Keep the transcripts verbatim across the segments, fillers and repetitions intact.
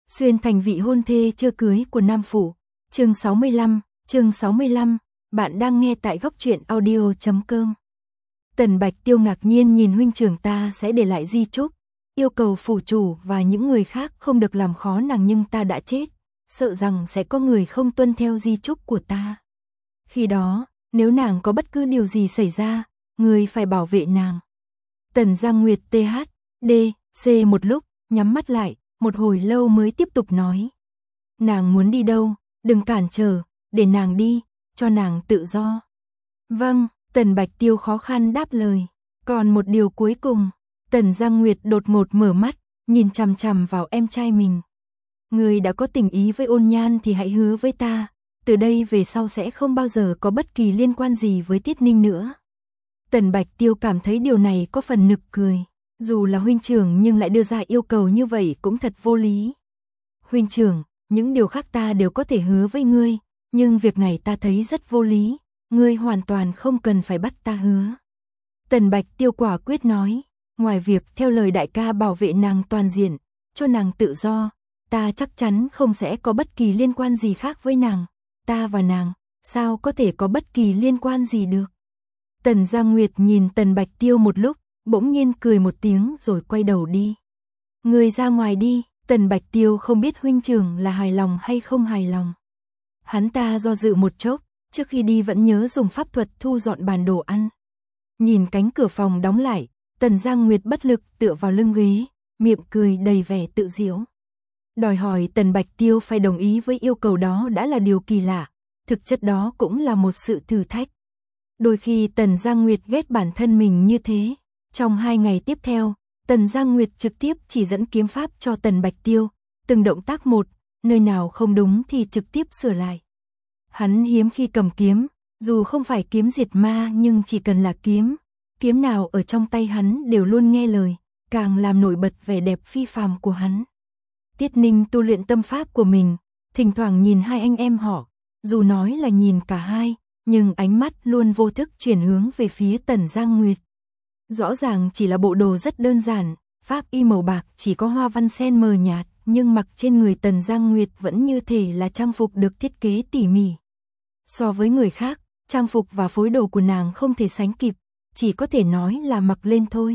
Xuyên thành vị hôn thê chưa cưới của Nam Phủ. Chương sáu mươi lăm, chương sáu mươi lăm, bạn đang nghe tại góc truyện audio chấm com. Tần Bạch Tiêu ngạc nhiên nhìn huynh trưởng ta sẽ để lại di chúc, yêu cầu phủ chủ và những người khác không được làm khó nàng, nhưng ta đã chết, sợ rằng sẽ có người không tuân theo di chúc của ta. Khi đó, nếu nàng có bất cứ điều gì xảy ra, người phải bảo vệ nàng. Tần Giang Nguyệt tê hát đê xê một lúc, nhắm mắt lại, một hồi lâu mới tiếp tục nói. Nàng muốn đi đâu, đừng cản trở, để nàng đi, cho nàng tự do. Vâng, Tần Bạch Tiêu khó khăn đáp lời. Còn một điều cuối cùng. Tần Giang Nguyệt đột ngột mở mắt, nhìn chằm chằm vào em trai mình. Người đã có tình ý với Ôn Nhan thì hãy hứa với ta, từ đây về sau sẽ không bao giờ có bất kỳ liên quan gì với Tiết Ninh nữa. Tần Bạch Tiêu cảm thấy điều này có phần nực cười. Dù là huynh trưởng nhưng lại đưa ra yêu cầu như vậy cũng thật vô lý. Huynh trưởng, những điều khác ta đều có thể hứa với ngươi, nhưng việc này ta thấy rất vô lý, ngươi hoàn toàn không cần phải bắt ta hứa. Tần Bạch Tiêu quả quyết nói, ngoài việc theo lời đại ca bảo vệ nàng toàn diện, cho nàng tự do, ta chắc chắn không sẽ có bất kỳ liên quan gì khác với nàng. Ta và nàng, sao có thể có bất kỳ liên quan gì được? Tần Giang Nguyệt nhìn Tần Bạch Tiêu một lúc, bỗng nhiên cười một tiếng rồi quay đầu đi. Người ra ngoài đi. Tần Bạch Tiêu không biết huynh trưởng là hài lòng hay không hài lòng. Hắn ta do dự một chốc, trước khi đi vẫn nhớ dùng pháp thuật thu dọn bàn đồ ăn. Nhìn cánh cửa phòng đóng lại, Tần Giang Nguyệt bất lực tựa vào lưng ghế, miệng cười đầy vẻ tự giễu. Đòi hỏi Tần Bạch Tiêu phải đồng ý với yêu cầu đó đã là điều kỳ lạ, thực chất đó cũng là một sự thử thách. Đôi khi Tần Giang Nguyệt ghét bản thân mình như thế. Trong hai ngày tiếp theo, Tần Giang Nguyệt trực tiếp chỉ dẫn kiếm pháp cho Tần Bạch Tiêu, từng động tác một, nơi nào không đúng thì trực tiếp sửa lại. Hắn hiếm khi cầm kiếm, dù không phải kiếm diệt ma nhưng chỉ cần là kiếm, kiếm nào ở trong tay hắn đều luôn nghe lời, càng làm nổi bật vẻ đẹp phi phàm của hắn. Tiết Ninh tu luyện tâm pháp của mình, thỉnh thoảng nhìn hai anh em họ, dù nói là nhìn cả hai, nhưng ánh mắt luôn vô thức chuyển hướng về phía Tần Giang Nguyệt. Rõ ràng chỉ là bộ đồ rất đơn giản, pháp y màu bạc chỉ có hoa văn sen mờ nhạt, nhưng mặc trên người Tần Giang Nguyệt vẫn như thể là trang phục được thiết kế tỉ mỉ. So với người khác, trang phục và phối đồ của nàng không thể sánh kịp, chỉ có thể nói là mặc lên thôi.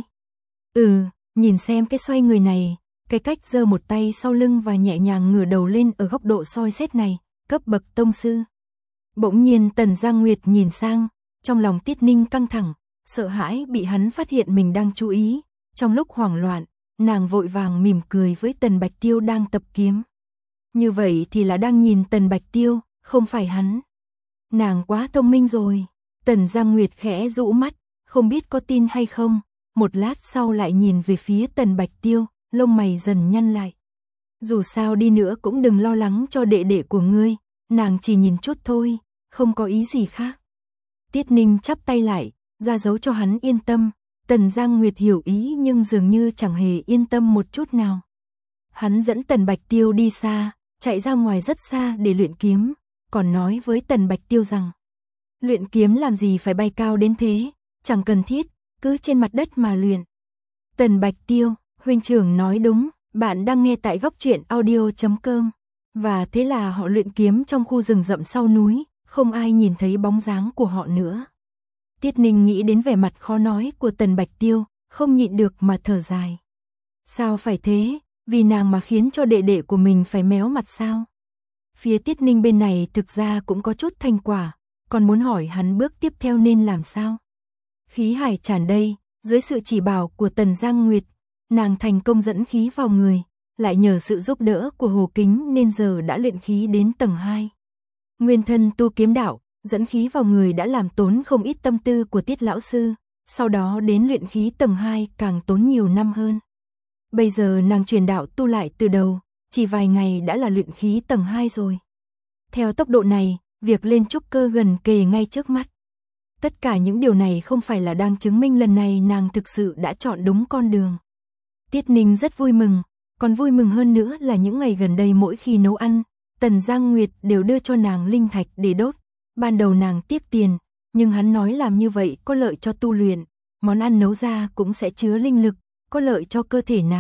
Ừ, nhìn xem cái xoay người này, cái cách giơ một tay sau lưng và nhẹ nhàng ngửa đầu lên ở góc độ soi xét này, cấp bậc tông sư. Bỗng nhiên Tần Giang Nguyệt nhìn sang, trong lòng Tiết Ninh căng thẳng, sợ hãi bị hắn phát hiện mình đang chú ý. Trong lúc hoảng loạn, nàng vội vàng mỉm cười với Tần Bạch Tiêu đang tập kiếm. Như vậy thì là đang nhìn Tần Bạch Tiêu, không phải hắn. Nàng quá thông minh rồi. Tần Giang Nguyệt khẽ rũ mắt, không biết có tin hay không. Một lát sau lại nhìn về phía Tần Bạch Tiêu, lông mày dần nhăn lại. Dù sao đi nữa cũng đừng lo lắng cho đệ đệ của ngươi, nàng chỉ nhìn chút thôi, không có ý gì khác. Tiết Ninh chắp tay lại, ra dấu cho hắn yên tâm. Tần Giang Nguyệt hiểu ý nhưng dường như chẳng hề yên tâm một chút nào. Hắn dẫn Tần Bạch Tiêu đi xa, chạy ra ngoài rất xa để luyện kiếm, còn nói với Tần Bạch Tiêu rằng luyện kiếm làm gì phải bay cao đến thế, chẳng cần thiết, cứ trên mặt đất mà luyện. Tần Bạch Tiêu, huynh trưởng nói đúng, bạn đang nghe tại góc truyện audio chấm com. Và thế là họ luyện kiếm trong khu rừng rậm sau núi, không ai nhìn thấy bóng dáng của họ nữa. Tiết Ninh nghĩ đến vẻ mặt khó nói của Tần Bạch Tiêu, không nhịn được mà thở dài. Sao phải thế, vì nàng mà khiến cho đệ đệ của mình phải méo mặt sao? Phía Tiết Ninh bên này thực ra cũng có chút thành quả, còn muốn hỏi hắn bước tiếp theo nên làm sao? Khí hải tràn đầy, dưới sự chỉ bảo của Tần Giang Nguyệt, nàng thành công dẫn khí vào người, lại nhờ sự giúp đỡ của Hồ Kính nên giờ đã luyện khí đến tầng hai. Nguyên thân tu kiếm đạo, dẫn khí vào người đã làm tốn không ít tâm tư của Tiết lão sư, sau đó đến luyện khí tầng hai càng tốn nhiều năm hơn. Bây giờ nàng truyền đạo tu lại từ đầu, chỉ vài ngày đã là luyện khí tầng hai rồi. Theo tốc độ này, việc lên trúc cơ gần kề ngay trước mắt. Tất cả những điều này không phải là đang chứng minh lần này nàng thực sự đã chọn đúng con đường. Tiết Ninh rất vui mừng, còn vui mừng hơn nữa là những ngày gần đây mỗi khi nấu ăn, Tần Giang Nguyệt đều đưa cho nàng linh thạch để đốt. Ban đầu nàng tiếc tiền, nhưng hắn nói làm như vậy có lợi cho tu luyện, món ăn nấu ra cũng sẽ chứa linh lực, có lợi cho cơ thể nàng,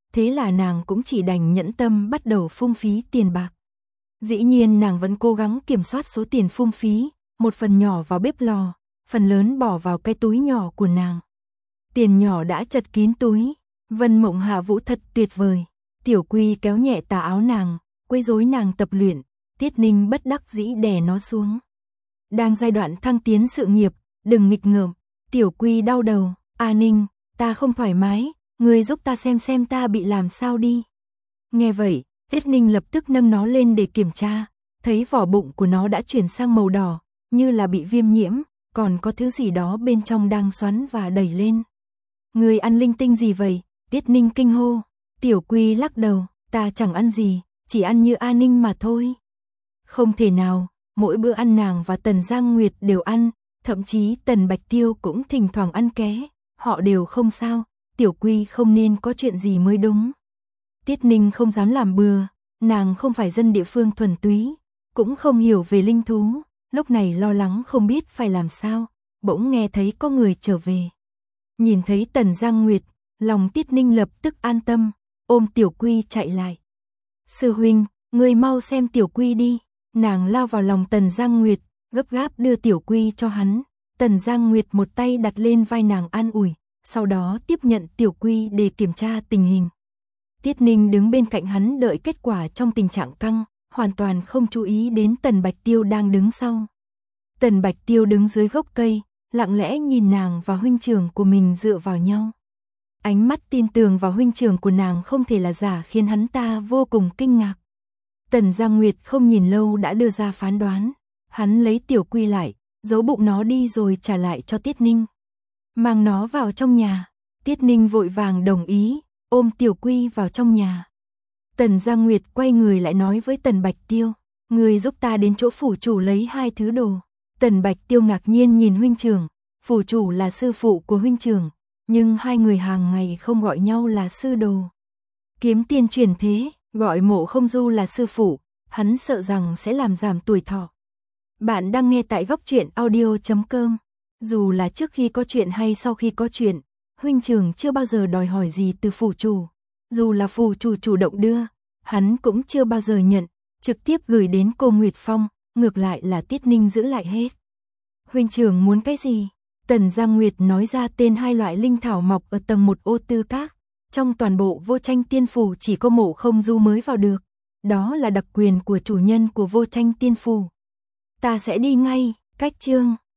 thế là nàng cũng chỉ đành nhẫn tâm bắt đầu phung phí tiền bạc. Dĩ nhiên nàng vẫn cố gắng kiểm soát số tiền phung phí, một phần nhỏ vào bếp lò, phần lớn bỏ vào cái túi nhỏ của nàng. Tiền nhỏ đã chật kín túi, Vân Mộng Hạ Vũ thật tuyệt vời. Tiểu Quy kéo nhẹ tà áo nàng, quấy rối nàng tập luyện, Tiết Ninh bất đắc dĩ đè nó xuống. Đang giai đoạn thăng tiến sự nghiệp, đừng nghịch ngợm. Tiểu Quy đau đầu, A Ninh, ta không thoải mái, ngươi giúp ta xem xem ta bị làm sao đi. Nghe vậy, Tiết Ninh lập tức nâng nó lên để kiểm tra, thấy vỏ bụng của nó đã chuyển sang màu đỏ, như là bị viêm nhiễm, còn có thứ gì đó bên trong đang xoắn và đẩy lên. Ngươi ăn linh tinh gì vậy? Tiết Ninh kinh hô. Tiểu Quy lắc đầu, ta chẳng ăn gì, chỉ ăn như A Ninh mà thôi. Không thể nào, mỗi bữa ăn nàng và Tần Giang Nguyệt đều ăn, thậm chí Tần Bạch Tiêu cũng thỉnh thoảng ăn ké, họ đều không sao, Tiểu Quy không nên có chuyện gì mới đúng. Tiết Ninh không dám làm bừa, nàng không phải dân địa phương thuần túy, cũng không hiểu về linh thú, lúc này lo lắng không biết phải làm sao, bỗng nghe thấy có người trở về. Nhìn thấy Tần Giang Nguyệt, lòng Tiết Ninh lập tức an tâm, ôm Tiểu Quy chạy lại. Sư huynh, ngươi mau xem Tiểu Quy đi. Nàng lao vào lòng Tần Giang Nguyệt, gấp gáp đưa Tiểu Quy cho hắn. Tần Giang Nguyệt một tay đặt lên vai nàng an ủi, sau đó tiếp nhận Tiểu Quy để kiểm tra tình hình. Tiết Ninh đứng bên cạnh hắn đợi kết quả trong tình trạng căng, hoàn toàn không chú ý đến Tần Bạch Tiêu đang đứng sau. Tần Bạch Tiêu đứng dưới gốc cây, lặng lẽ nhìn nàng và huynh trưởng của mình dựa vào nhau. Ánh mắt tin tưởng vào huynh trưởng của nàng không thể là giả khiến hắn ta vô cùng kinh ngạc. Tần Giang Nguyệt không nhìn lâu đã đưa ra phán đoán. Hắn lấy Tiểu Quy lại, giấu bụng nó đi rồi trả lại cho Tiết Ninh. Mang nó vào trong nhà. Tiết Ninh vội vàng đồng ý, ôm Tiểu Quy vào trong nhà. Tần Giang Nguyệt quay người lại nói với Tần Bạch Tiêu, người giúp ta đến chỗ phủ chủ lấy hai thứ đồ. Tần Bạch Tiêu ngạc nhiên nhìn huynh trưởng, phủ chủ là sư phụ của huynh trưởng, nhưng hai người hàng ngày không gọi nhau là sư đồ. Kiếm tiên truyền thế, gọi Mộ Không Du là sư phụ, hắn sợ rằng sẽ làm giảm tuổi thọ. Bạn đang nghe tại góc truyện audio chấm com. Dù là trước khi có chuyện hay sau khi có chuyện, huynh trưởng chưa bao giờ đòi hỏi gì từ phủ chủ. Dù là phủ chủ chủ động đưa, hắn cũng chưa bao giờ nhận, trực tiếp gửi đến cô Nguyệt Phong, ngược lại là Tiết Ninh giữ lại hết. Huynh trưởng muốn cái gì? Tần Giang Nguyệt nói ra tên hai loại linh thảo mọc ở tầng một ô tư các. Trong toàn bộ Vô Tranh Tiên Phủ chỉ có Mộ Không Du mới vào được. Đó là đặc quyền của chủ nhân của Vô Tranh Tiên Phủ. Ta sẽ đi ngay, cách chương.